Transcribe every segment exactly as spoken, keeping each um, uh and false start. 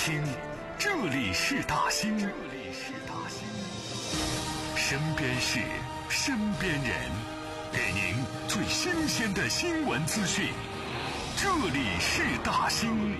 听，这里是大兴，这里是大兴，身边事，身边人，给您最新鲜的新闻资讯。这里是大兴。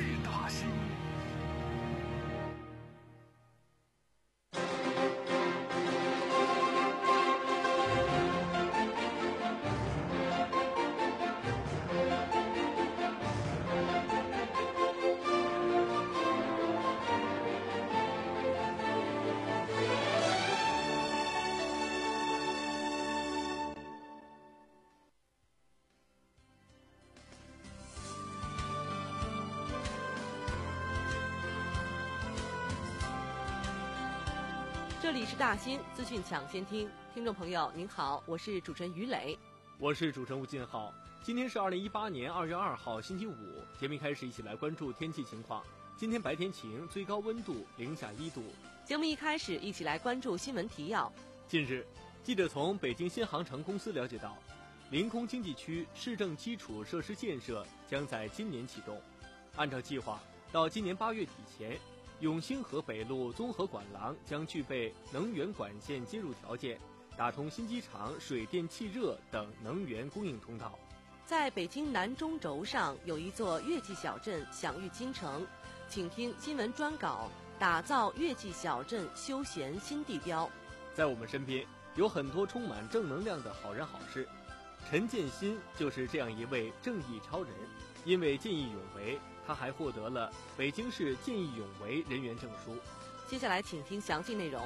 这里是大兴资讯抢先听，听众朋友您好，我是主持人于磊， 我是主持人吴进浩。今天是二零一八年二月二号星期五，节目一开始一起来关注天气情况。今天白天晴，最高温度零下一度。 节目一开始一起来关注新闻提要。 近日，记者从北京新航城公司了解到，临空经济区市政基础设施建设将在今年启动。按照计划，到今年八月底前，永兴河北路综合管廊将具备能源管线接入条件，打通新机场水电气热等能源供应通道。 在北京南中轴上有一座月季小镇享誉京城，请听新闻专稿，打造月季小镇休闲新地标。 在我们身边有很多充满正能量的好人好事，陈建新就是这样一位正义超人。因为见义勇为，他还获得了北京市见义勇为人员证书。 接下来请听详细内容。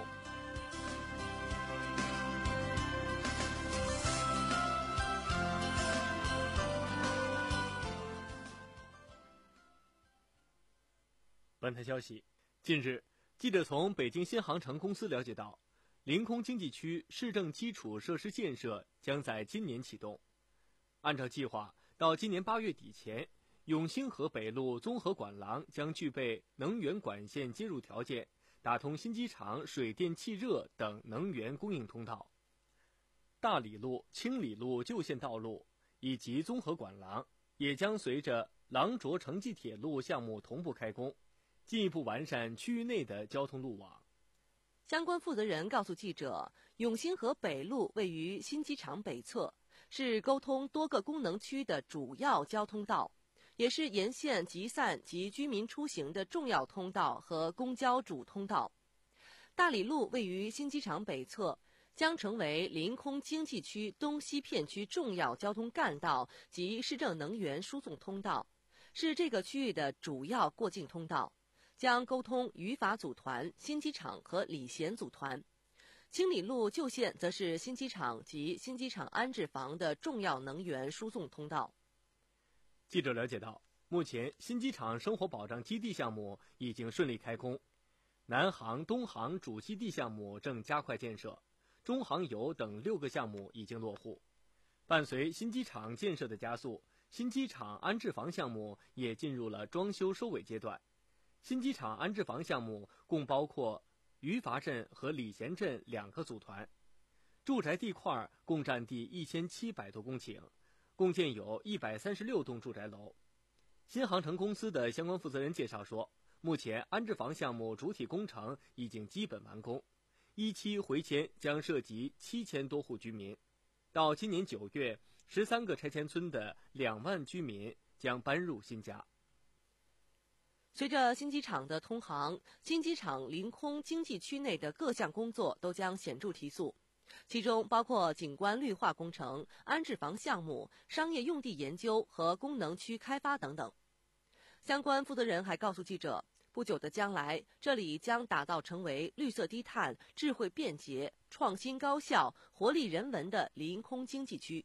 本台消息，近日，记者从北京新航城公司了解到，临空经济区市政基础设施建设将在今年启动。按照计划，到今年八月底前，永兴河北路综合管廊将具备能源管线接入条件，打通新机场水电气热等能源供应通道。大理路、青理路旧线道路以及综合管廊也将随着廊涿城际铁路项目同步开工，进一步完善区域内的交通路网。 相关负责人告诉记者，永兴河北路位于新机场北侧，是沟通多个功能区的主要交通道，也是沿线集散及居民出行的重要通道和公交主通道。大理路位于新机场北侧，将成为临空经济区东西片区重要交通干道及市政能源输送通道，是这个区域的主要过境通道，将沟通语法组团、新机场和礼贤组团。青理路旧线则是新机场及新机场安置房的重要能源输送通道。 记者了解到，目前新机场生活保障基地项目已经顺利开工，南航、东航主基地项目正加快建设，中航油等六个项目已经落户。伴随新机场建设的加速，新机场安置房项目也进入了装修收尾阶段。新机场安置房项目共包括余阀镇和礼贤镇两个组团，住宅地块共占地一千七百多公顷，共建有一百三十六栋住宅楼。新航城公司的相关负责人介绍说，目前安置房项目主体工程已经基本完工，一期回迁将涉及七千多户居民。到今年九月，十三个拆迁村的两万居民将搬入新家。 随着新机场的通航，新机场临空经济区内的各项工作都将显著提速，其中包括景观绿化工程、安置房项目、商业用地研究和功能区开发等等。相关负责人还告诉记者，不久的将来，这里将打造成为绿色低碳、智慧便捷、创新高效、活力人文的临空经济区。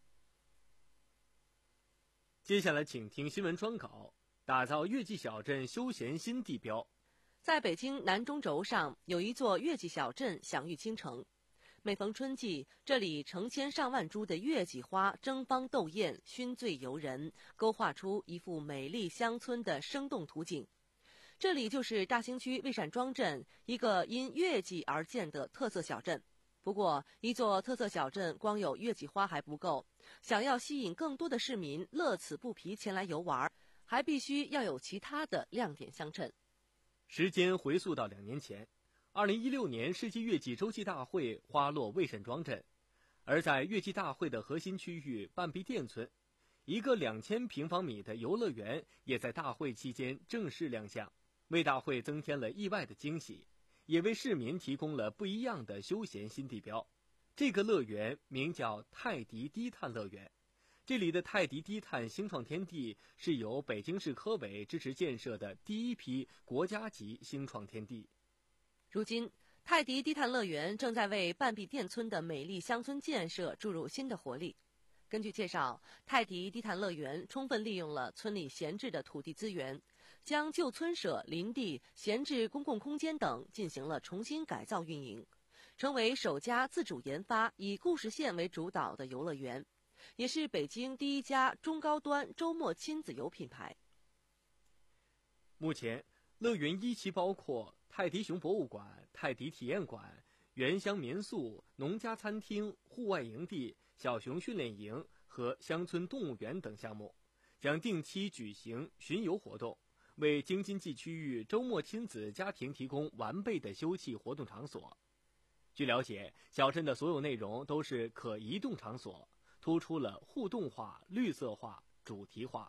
接下来请听新闻专稿，打造月季小镇休闲新地标。 在北京南中轴上有一座月季小镇享誉京城，每逢春季，这里成千上万株的月季花争芳斗艳，熏醉游人，勾画出一幅美丽乡村的生动图景。这里就是大兴区魏善庄镇，一个因月季而建的特色小镇。不过，一座特色小镇光有月季花还不够，想要吸引更多的市民乐此不疲前来游玩，还必须要有其他的亮点相衬。 时间回溯到两年前，二零一六年世纪月季洲际大会花落魏沈庄镇，而在月季大会的核心区域半壁店村，一个两千平方米的游乐园也在大会期间正式亮相，为大会增添了意外的惊喜，也为市民提供了不一样的休闲新地标。这个乐园名叫泰迪低碳乐园，这里的泰迪低碳星创天地是由北京市科委支持建设的第一批国家级星创天地。 如今，泰迪低碳乐园正在为半壁店村的美丽乡村建设注入新的活力。根据介绍，泰迪低碳乐园充分利用了村里闲置的土地资源，将旧村舍、林地、闲置公共空间等进行了重新改造运营，成为首家自主研发以故事线为主导的游乐园，也是北京第一家中高端周末亲子游品牌。 目前，乐园一期包括泰迪熊博物馆、泰迪体验馆、原乡民宿、农家餐厅、户外营地、小熊训练营和乡村动物园等项目，将定期举行巡游活动，为京津冀区域周末亲子家庭提供完备的休憩活动场所。据了解，小镇的所有内容都是可移动场所，突出了互动化、绿色化、主题化。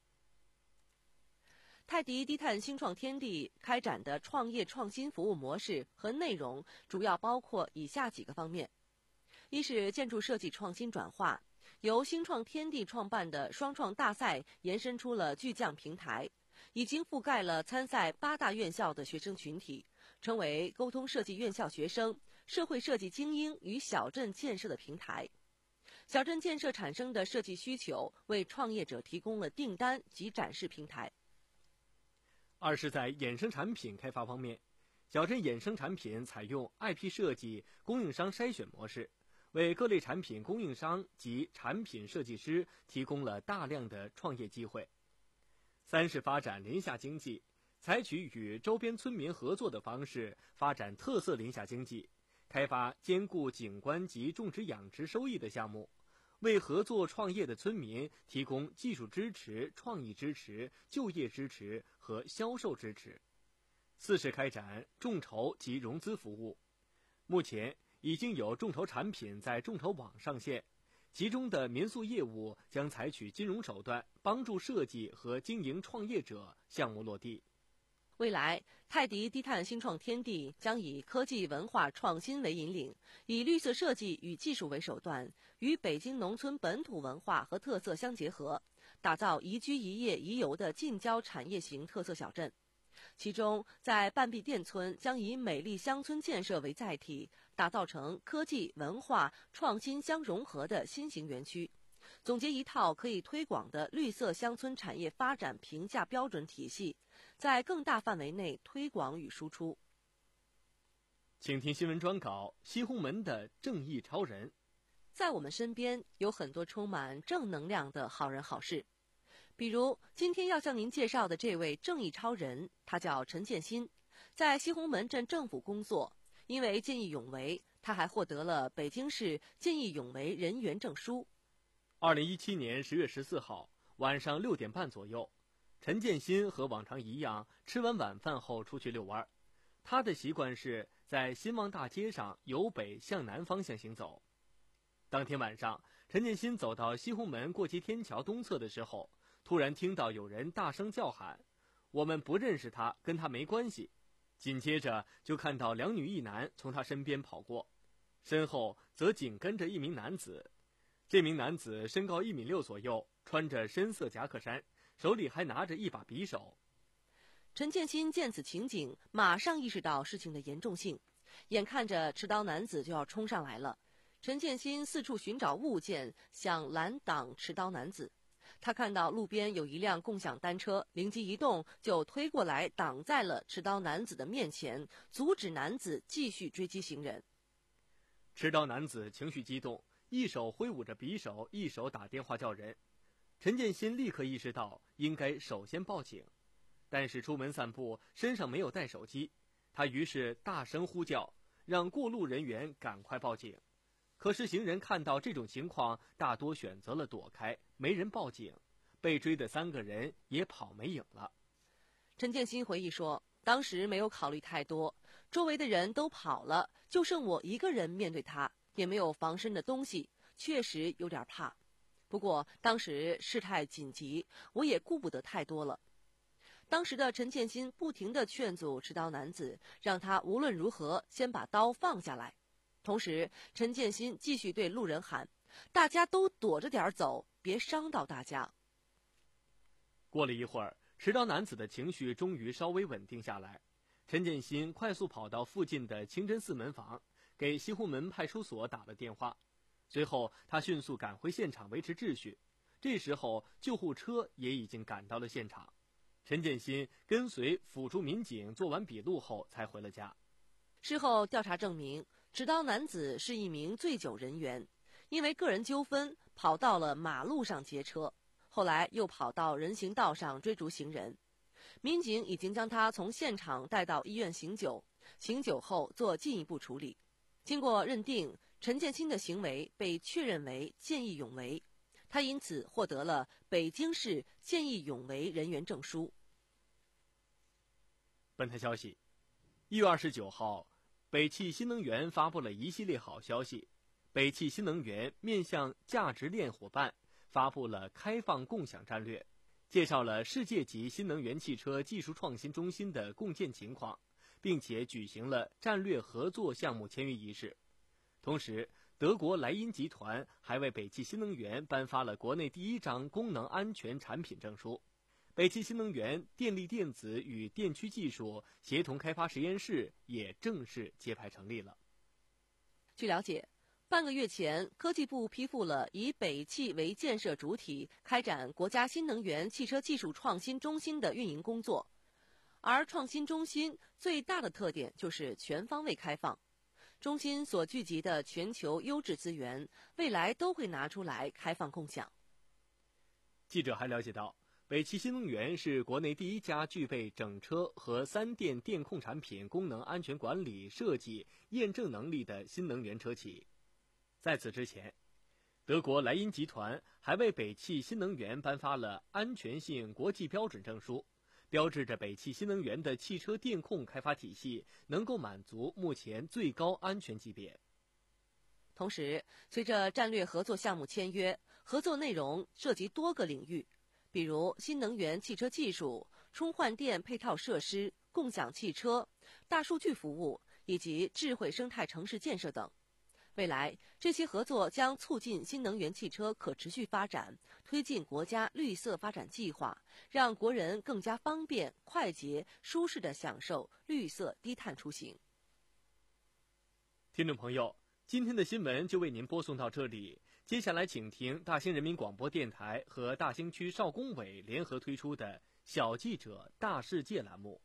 泰迪低碳新创天地开展的创业创新服务模式和内容主要包括以下几个方面：一是建筑设计创新转化，由新创天地创办的双创大赛延伸出了巨匠平台，已经覆盖了参赛八大院校的学生群体，成为沟通设计院校学生、社会设计精英与小镇建设的平台。小镇建设产生的设计需求为创业者提供了订单及展示平台。 二是在衍生产品开发方面，小镇衍生产品采用 I P 设计、供应商筛选模式，为各类产品供应商及产品设计师提供了大量的创业机会。三是发展林下经济，采取与周边村民合作的方式，发展特色林下经济，开发兼顾景观及种植养殖收益的项目，为合作创业的村民提供技术支持、创意支持、就业支持和销售支持。四是开展众筹及融资服务，目前已经有众筹产品在众筹网上线，其中的民宿业务将采取金融手段，帮助设计和经营创业者项目落地。 未来，泰迪低碳新创天地将以科技文化创新为引领，以绿色设计与技术为手段，与北京农村本土文化和特色相结合，打造宜居宜业宜游的近郊产业型特色小镇。其中，在半壁店村将以美丽乡村建设为载体，打造成科技、文化、创新相融合的新型园区，总结一套可以推广的绿色乡村产业发展评价标准体系，在更大范围内推广与输出。 请听新闻专稿：西红门的正义超人。 在我们身边有很多充满正能量的好人好事，比如今天要向您介绍的这位正义超人，他叫陈建新，在西红门镇政府工作，因为见义勇为，他还获得了北京市见义勇为人员证书。 二零一七年十月十四号晚上六点半左右，陈建新和往常一样吃完晚饭后出去遛弯。他的习惯是在新旺大街上由北向南方向行走。当天晚上，陈建新走到西红门过街天桥东侧的时候，突然听到有人大声叫喊：“我们不认识他，跟他没关系。”紧接着就看到两女一男从他身边跑过，身后则紧跟着一名男子。这名男子身高一米六左右，穿着深色夹克衫，手里还拿着一把匕首。 陈建新见此情景，马上意识到事情的严重性，眼看着持刀男子就要冲上来了，陈建新四处寻找物件，想拦挡持刀男子。他看到路边有一辆共享单车，灵机一动，就推过来挡在了持刀男子的面前，阻止男子继续追击行人。 持刀男子情绪激动，一手挥舞着匕首，一手打电话叫人。陈建新立刻意识到应该首先报警，但是出门散步身上没有带手机，他于是大声呼叫，让过路人员赶快报警。可是行人看到这种情况，大多选择了躲开，没人报警，被追的三个人也跑没影了。 陈建新回忆说， 当时没有考虑太多，周围的人都跑了，就剩我一个人面对他，也没有防身的东西，确实有点怕。不过当时事态紧急，我也顾不得太多了。当时的陈建新不停地劝阻持刀男子，让他无论如何先把刀放下来。同时，陈建新继续对路人喊：“大家都躲着点走，别伤到大家。” 过了一会儿，持刀男子的情绪终于稍微稳定下来。陈建新快速跑到附近的清真寺门房，给西湖门派出所打了电话。随后，他迅速赶回现场维持秩序。这时候，救护车也已经赶到了现场。陈建新跟随辅助民警做完笔录后才回了家。 事后调查证明，持刀男子是一名醉酒人员，因为个人纠纷跑到了马路上劫车，后来又跑到人行道上追逐行人。民警已经将他从现场带到医院醒酒，醒酒后做进一步处理。经过认定，陈建新的行为被确认为见义勇为，他因此获得了北京市见义勇为人员证书。 本台消息，一月二十九号，北汽新能源发布了一系列好消息。北汽新能源面向价值链伙伴发布了开放共享战略，介绍了世界级新能源汽车技术创新中心的共建情况，并且举行了战略合作项目签约仪式。同时，德国莱茵集团还为北汽新能源颁发了国内第一张功能安全产品证书。北汽新能源电力电子与电驱技术协同开发实验室也正式揭牌成立了。 据了解，半个月前，科技部批复了以北汽为建设主体开展国家新能源汽车技术创新中心的运营工作。而创新中心最大的特点就是全方位开放，中心所聚集的全球优质资源，未来都会拿出来开放共享。 记者还了解到，北汽新能源是国内第一家具备整车和三电电控产品功能安全管理、设计、验证能力的新能源车企。在此之前，德国莱茵集团还为北汽新能源颁发了安全性国际标准证书，标志着北汽新能源的汽车电控开发体系能够满足目前最高安全级别。 同时，随着战略合作项目签约，合作内容涉及多个领域，比如新能源汽车技术、充换电配套设施、共享汽车、大数据服务以及智慧生态城市建设等。未来，这些合作将促进新能源汽车可持续发展，推进国家绿色发展计划，让国人更加方便、快捷、舒适地享受绿色低碳出行。 听众朋友，今天的新闻就为您播送到这里，接下来请听大兴人民广播电台和大兴区少工委联合推出的小记者大世界栏目。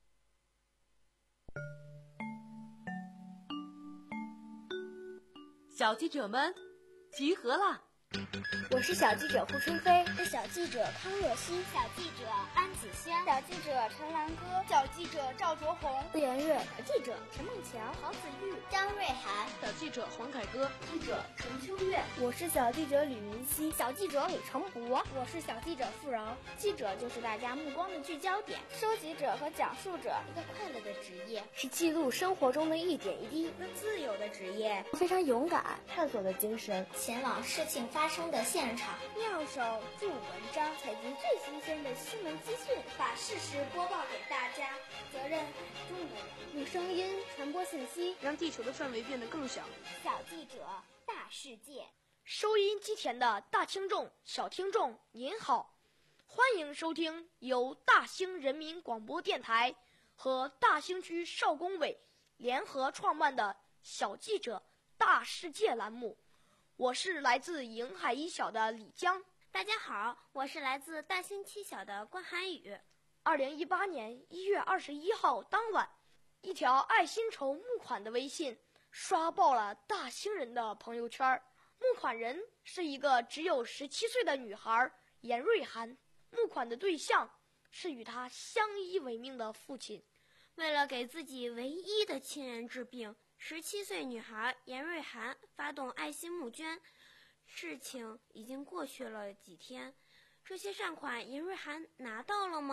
小记者们，集合了！ 我是小记者付春飞， 是小记者康若曦， 小记者安子轩， 小记者陈兰歌， 小记者赵卓红， 顾妍月， 小记者陈梦桥， 郝子玉， 张瑞涵， 小记者黄凯歌， 记者陈秋月， 我是小记者吕云熙， 小记者李成博， 我是小记者付柔。 记者就是大家目光的聚焦点， 收集者和讲述者， 一个快乐的职业， 是记录生活中的一点一滴， 一个自由的职业， 非常勇敢，探索的精神， 前往事情发生的现场。 妙手著文章，采集最新鲜的新闻资讯， 把事实播报给大家。 责任海中人， 用声音传播信息， 让地球的范围变得更小。 小记者大世界， 收音机前的大听众、小听众您好，欢迎收听由大兴人民广播电台和大兴区少工委联合创办的小记者大世界栏目。我是来自营海一小的李江。 大家好，我是来自大兴七小的关涵宇。 二零一八年一月二十一号当晚，一条爱心筹募款的微信刷爆了大兴人的朋友圈。募款人是一个只有十七岁的女孩严瑞涵，募款的对象是与她相依为命的父亲。 为了给自己唯一的亲人治病，十七岁女孩严瑞涵发动爱心募捐。事情已经过去了几天，这些善款严瑞涵拿到了吗？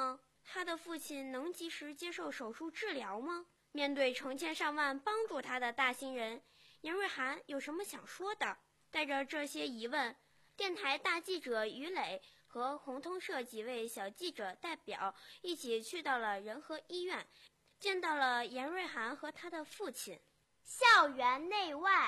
他的父亲能及时接受手术治疗吗？面对成千上万帮助他的大新人，严瑞涵有什么想说的？带着这些疑问，电台大记者于磊和红通社几位小记者代表一起去到了仁和医院，见到了严瑞涵和他的父亲。 校园内外，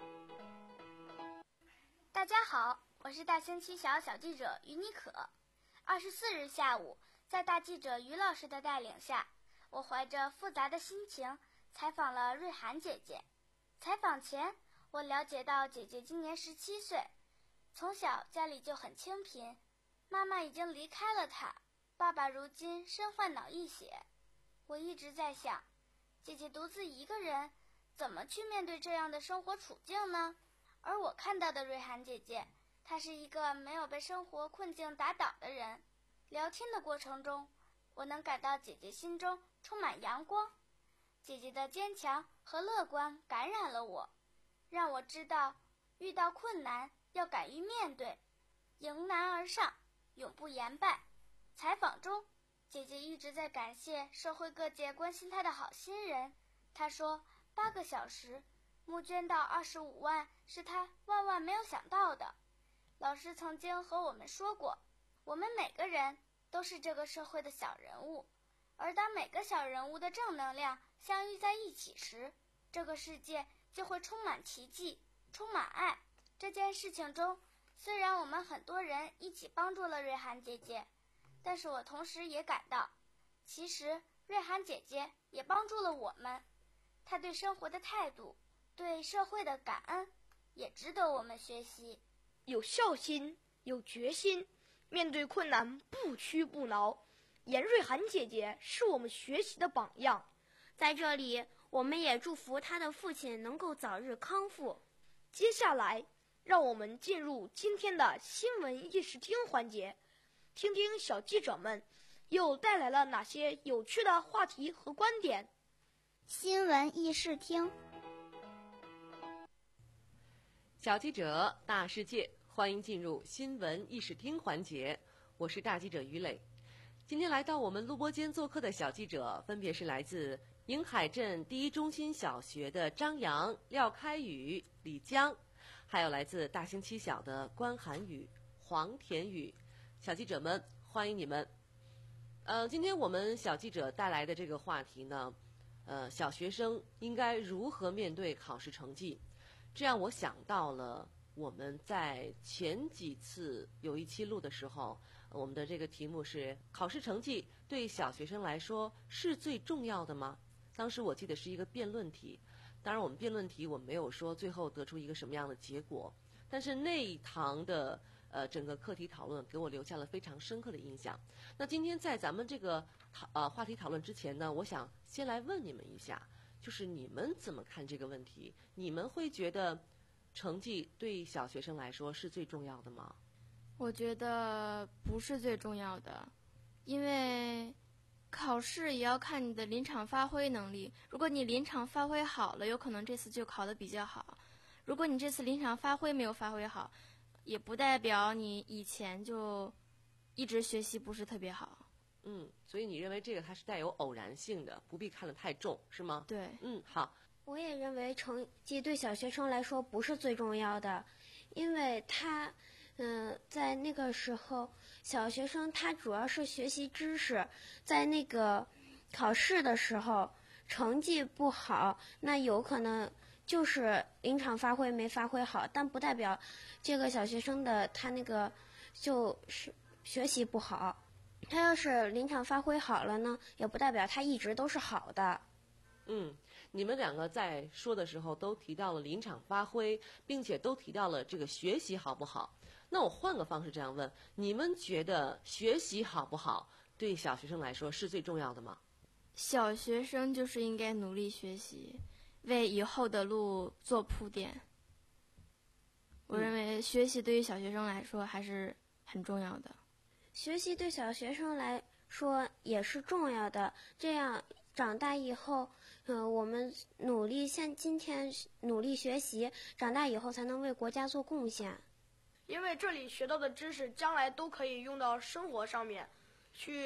大家好，我是大兴七小小记者于妮可。二十四日下午，在大记者于老师的带领下，我怀着复杂的心情采访了瑞涵姐姐。采访前，我了解到姐姐今年十七岁，从小家里就很清贫，妈妈已经离开了她，爸爸如今身患脑溢血。我一直在想，姐姐独自一个人怎么去面对这样的生活处境呢？而我看到的瑞涵姐姐，她是一个没有被生活困境打倒的人。聊天的过程中，我能感到姐姐心中充满阳光，姐姐的坚强和乐观感染了我，让我知道遇到困难要敢于面对，迎难而上，永不言败。采访中，姐姐一直在感谢社会各界关心她的好心人。她说，八个小时募捐到二十五万是她万万没有想到的。老师曾经和我们说过，我们每个人都是这个社会的小人物，而当每个小人物的正能量相遇在一起时，这个世界就会充满奇迹，充满爱。这件事情中，虽然我们很多人一起帮助了瑞涵姐姐，但是我同时也感到，其实瑞涵姐姐也帮助了我们。她对生活的态度，对社会的感恩，也值得我们学习。 有孝心，有决心，面对困难不屈不挠。严瑞涵姐姐是我们学习的榜样。 在这里，我们也祝福她的父亲能够早日康复。 接下来，让我们进入今天的新闻议事厅环节，听听小记者们又带来了哪些有趣的话题和观点。 新闻议事厅， 小记者大世界，欢迎进入新闻议事厅环节，我是大记者于磊。今天来到我们录播间做客的小记者分别是来自迎海镇第一中心小学的张扬、廖开宇、李江，还有来自大兴七小的关涵宇、黄田宇。小记者们，欢迎你们。呃，今天我们小记者带来的这个话题呢，呃，小学生应该如何面对考试成绩？这让我想到了我们在前几次有一期录的时候，我们的这个题目是考试成绩对小学生来说是最重要的吗？当时我记得是一个辩论题，当然我们辩论题我没有说最后得出一个什么样的结果，但是那一堂的呃整个课题讨论给我留下了非常深刻的印象。那今天在咱们这个讨呃话题讨论之前呢，我想先来问你们一下，就是你们怎么看这个问题？你们会觉得成绩对小学生来说是最重要的吗？ 我觉得不是最重要的，因为考试也要看你的临场发挥能力。如果你临场发挥好了，有可能这次就考得比较好；如果你这次临场发挥没有发挥好，也不代表你以前就一直学习不是特别好。 嗯，所以你认为这个它是带有偶然性的，不必看得太重，是吗？ 对。 嗯，好。 我也认为成绩对小学生来说不是最重要的，因为他，嗯、呃，在那个时候，小学生他主要是学习知识，在那个考试的时候成绩不好，那有可能就是临场发挥没发挥好，但不代表这个小学生的他那个就是学习不好。他要是临场发挥好了呢，也不代表他一直都是好的。 嗯，你们两个在说的时候都提到了临场发挥，并且都提到了这个学习好不好。那我换个方式这样问，你们觉得学习好不好对小学生来说是最重要的吗？ 小学生就是应该努力学习，为以后的路做铺垫。我认为学习对于小学生来说还是很重要的。 学习对小学生来说也是重要的，这样长大以后，嗯、呃，我们努力像今天努力学习，长大以后才能为国家做贡献。 因为这里学到的知识，将来都可以用到生活上面，去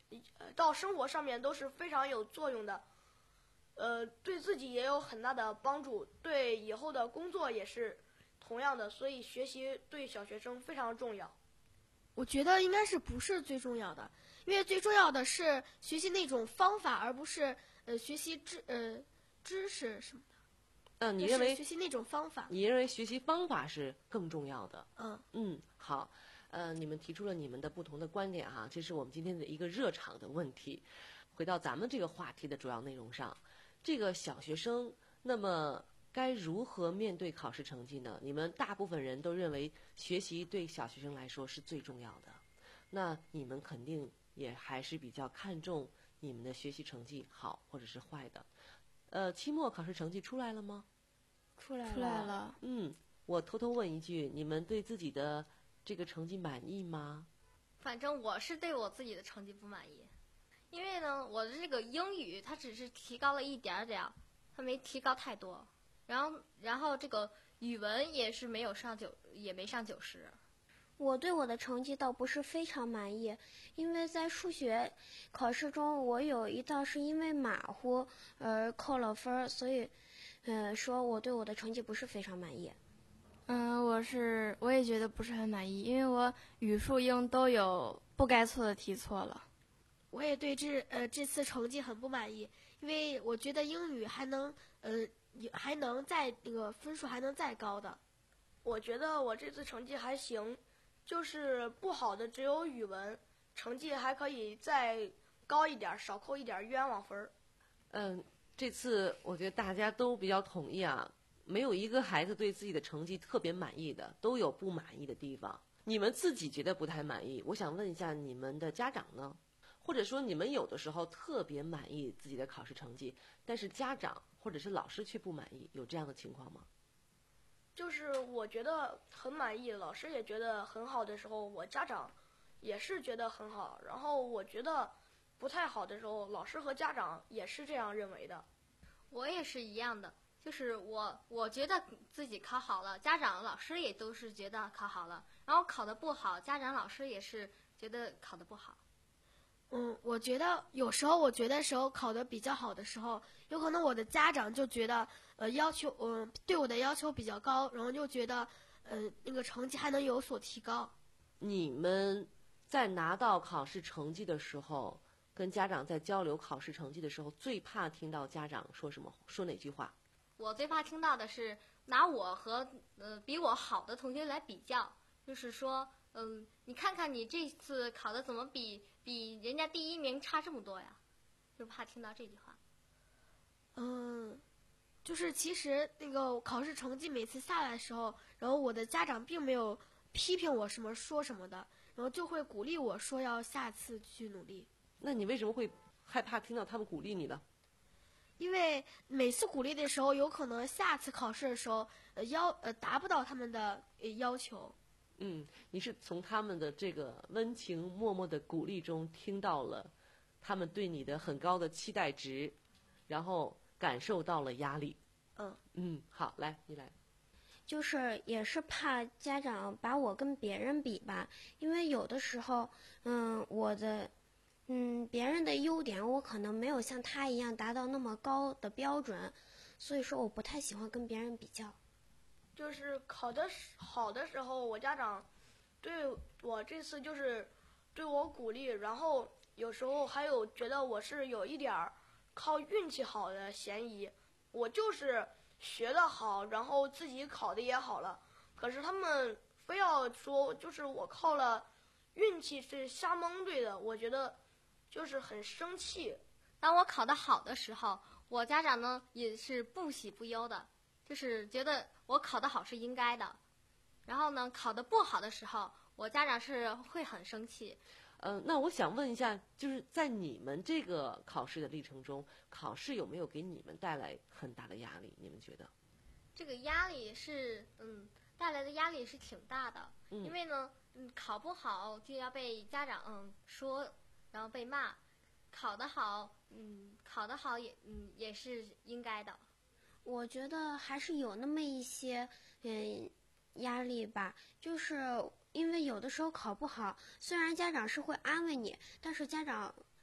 呃，到生活上面都是非常有作用的，呃，对自己也有很大的帮助，对以后的工作也是同样的，所以学习对小学生非常重要。 我觉得应该是不是最重要的，因为最重要的是学习那种方法，而不是呃学习知呃知识什么的。 嗯、呃，你认为学习那种方法？ 你认为学习方法是更重要的？ 嗯嗯，好，呃，你们提出了你们的不同的观点哈，这是我们今天的一个热场的问题。回到咱们这个话题的主要内容上，这个小学生那么该如何面对考试成绩呢？你们大部分人都认为学习对小学生来说是最重要的，那你们肯定也还是比较看重你们的学习成绩好或者是坏的。呃，期末考试成绩出来了吗？ 出来了。出来了。 嗯，我偷偷问一句，你们对自己的这个成绩满意吗？ 反正我是对我自己的成绩不满意，因为呢，我的这个英语它只是提高了一点点，它没提高太多。然后，然后这个语文也是没有上九，也没上九十。 我对我的成绩倒不是非常满意，因为在数学考试中，我有一道是因为马虎而扣了分，所以，呃，说我对我的成绩不是非常满意。 嗯，我是我也觉得不是很满意，因为我语数英都有不该错的题错了。 我也对这呃这次成绩很不满意，因为我觉得英语还能呃还能再那个分数还能再高的。 我觉得我这次成绩还行。就是不好的只有语文，成绩还可以再高一点，少扣一点冤枉分儿。 嗯，这次我觉得大家都比较统一啊，没有一个孩子对自己的成绩特别满意的，都有不满意的地方。你们自己觉得不太满意，我想问一下你们的家长呢？或者说你们有的时候特别满意自己的考试成绩，但是家长或者是老师却不满意，有这样的情况吗？ 就是我觉得很满意，老师也觉得很好的时候，我家长也是觉得很好。然后我觉得不太好的时候，老师和家长也是这样认为的。 我也是一样的，就是我我觉得自己考好了，家长老师也都是觉得考好了，然后考得不好，家长老师也是觉得考得不好。 嗯，我觉得有时候我觉得时候考得比较好的时候，有可能我的家长就觉得呃要求嗯、呃、对我的要求比较高，然后就觉得呃那个成绩还能有所提高。 你们在拿到考试成绩的时候，跟家长在交流考试成绩的时候，最怕听到家长说什么，说哪句话？ 我最怕听到的是拿我和呃比我好的同学来比较，就是说嗯，你看看你这次考的怎么比比人家第一名差这么多呀？就怕听到这句话。 嗯，就是其实那个考试成绩每次下来的时候，然后我的家长并没有批评我什么说什么的，然后就会鼓励我说要下次去努力。 那你为什么会害怕听到他们鼓励你呢？ 因为每次鼓励的时候，有可能下次考试的时候，呃要呃达不到他们的呃要求。 嗯，你是从他们的这个温情脉脉的鼓励中听到了他们对你的很高的期待值，然后感受到了压力。 嗯嗯，好，来你来。 就是也是怕家长把我跟别人比吧，因为有的时候，嗯，我的，嗯，别人的优点我可能没有像他一样达到那么高的标准，所以说我不太喜欢跟别人比较。 就是考得好的时候，我家长对我这次就是对我鼓励，然后有时候还有觉得我是有一点儿靠运气好的嫌疑。我就是学得好，然后自己考得也好了，可是他们非要说就是我靠了运气是瞎蒙对的，我觉得就是很生气。 当我考得好的时候，我家长呢也是不喜不忧的，就是觉得我考得好是应该的。然后呢，考得不好的时候，我家长是会很生气。 呃，那我想问一下，就是在你们这个考试的历程中，考试有没有给你们带来很大的压力？你们觉得？ 这个压力是，嗯，带来的压力是挺大的， 嗯、 因为呢，嗯，考不好就要被家长嗯说，然后被骂；考得好，嗯，考得好也嗯也是应该的。 我觉得还是有那么一些嗯压力吧，就是因为有的时候考不好，虽然家长是会安慰你，但是家长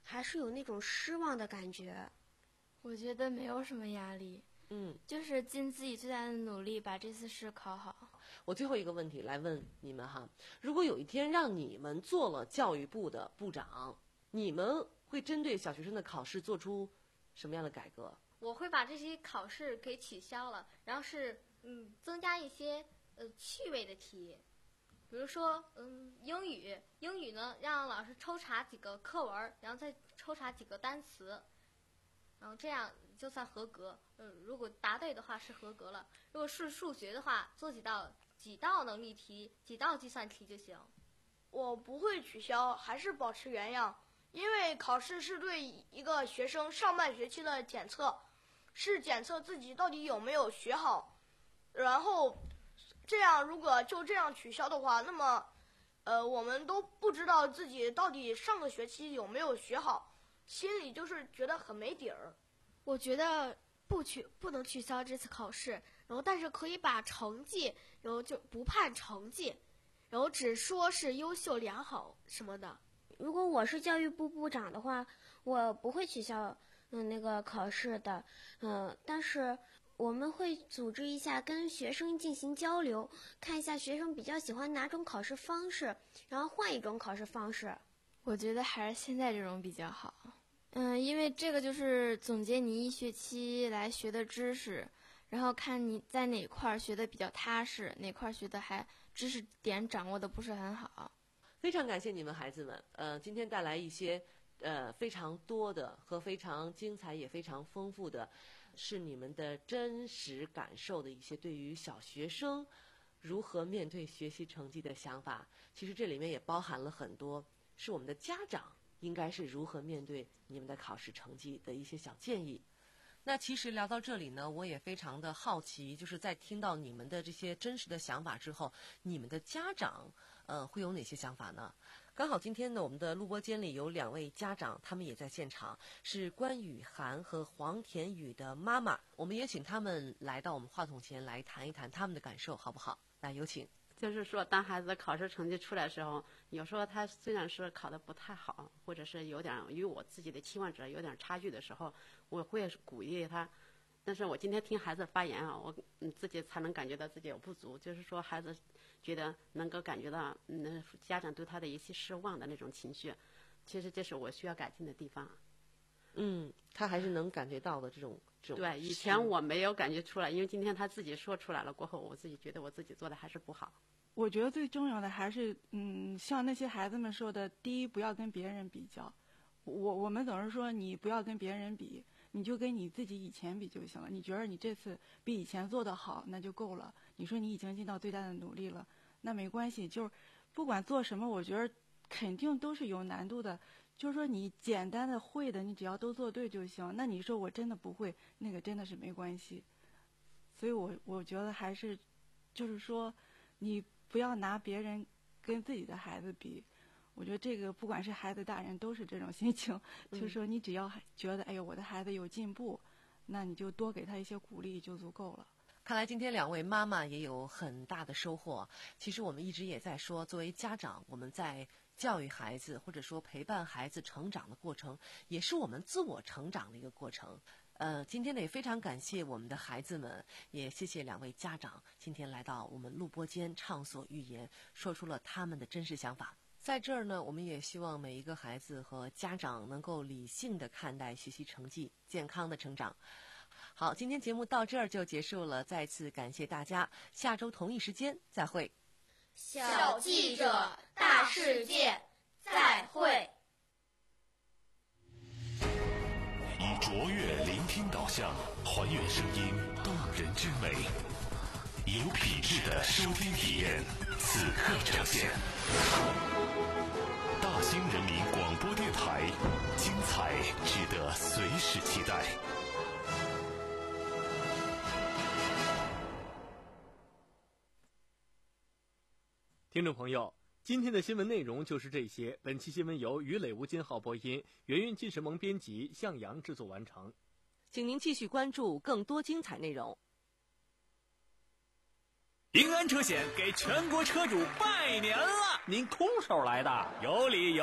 还是有那种失望的感觉。 我觉得没有什么压力， 嗯， 就是尽自己最大的努力把这次试考好。 我最后一个问题来问你们哈，如果有一天让你们做了教育部的部长，你们会针对小学生的考试做出什么样的改革？ 我会把这些考试给取消了，然后是嗯增加一些呃趣味的题，比如说嗯英语，英语呢让老师抽查几个课文，然后再抽查几个单词，然后这样就算合格。嗯、呃，如果答对的话是合格了。如果是数学的话，做几道几道能力题，几道计算题就行。 我不会取消，还是保持原样，因为考试是对一个学生上半学期的检测，是检测自己到底有没有学好。然后，这样如果就这样取消的话，那么，呃，我们都不知道自己到底上个学期有没有学好，心里就是觉得很没底儿。 我觉得不取不能取消这次考试，然后但是可以把成绩，然后就不判成绩，然后只说是优秀良好什么的。 如果我是教育部部长的话，我不会取消嗯那个考试的，嗯，但是我们会组织一下跟学生进行交流，看一下学生比较喜欢哪种考试方式，然后换一种考试方式。 我觉得还是现在这种比较好。嗯，因为这个就是总结你一学期来学的知识，然后看你在哪块学的比较踏实，哪块学的还知识点掌握的不是很好。 非常感谢你们孩子们，呃，今天带来一些呃非常多的和非常精彩也非常丰富的，是你们的真实感受的一些对于小学生如何面对学习成绩的想法。其实这里面也包含了很多是我们的家长应该是如何面对你们的考试成绩的一些小建议。那其实聊到这里呢，我也非常的好奇，就是在听到你们的这些真实的想法之后，你们的家长呃会有哪些想法呢？刚好今天呢，我们的录播间里有两位家长，他们也在现场，是关雨涵和黄田雨的妈妈，我们也请他们来到我们话筒前来谈一谈他们的感受，好不好？那有请。 就是说，当孩子考试成绩出来的时候，有时候他虽然是考得不太好，或者是有点与我自己的期望值有点差距的时候，我会鼓励他。但是我今天听孩子发言啊，我嗯自己才能感觉到自己有不足，就是说孩子觉得能够感觉到嗯家长对他的一些失望的那种情绪，其实这是我需要改进的地方。 嗯，他还是能感觉到的这种这种。 对，以前我没有感觉出来，因为今天他自己说出来了过后，我自己觉得我自己做的还是不好。 我觉得最重要的还是，嗯，像那些孩子们说的，第一，不要跟别人比较。我我们总是说，你不要跟别人比，你就跟你自己以前比就行了。你觉得你这次比以前做得好，那就够了。你说你已经尽到最大的努力了，那没关系。就是不管做什么，我觉得肯定都是有难度的。就是说你简单的会的，你只要都做对就行。那你说我真的不会，那个真的是没关系。所以我我觉得还是，就是说，你不要拿别人跟自己的孩子比。我觉得这个不管是孩子大人都是这种心情，嗯、就是说你只要觉得哎呦我的孩子有进步，那你就多给他一些鼓励就足够了。 看来今天两位妈妈也有很大的收获。其实我们一直也在说，作为家长，我们在教育孩子或者说陪伴孩子成长的过程，也是我们自我成长的一个过程。呃，今天呢也非常感谢我们的孩子们，也谢谢两位家长今天来到我们录播间畅所欲言，说出了他们的真实想法。在这儿呢，我们也希望每一个孩子和家长能够理性的看待学习成绩，健康的成长。好，今天节目到这儿就结束了，再次感谢大家，下周同一时间再会。 小记者，大世界，再会。 以卓越聆听导向，还原声音动人之美，有品质的收听体验，此刻呈现。大兴人民广播电台，精彩值得随时期待。 听众朋友，今天的新闻内容就是这些。本期新闻由于磊吴金浩播音，圆圆纪时萌编辑，向阳制作完成。 请您继续关注更多精彩内容。 平安车险给全国车主拜年了！您空手来的，有理由。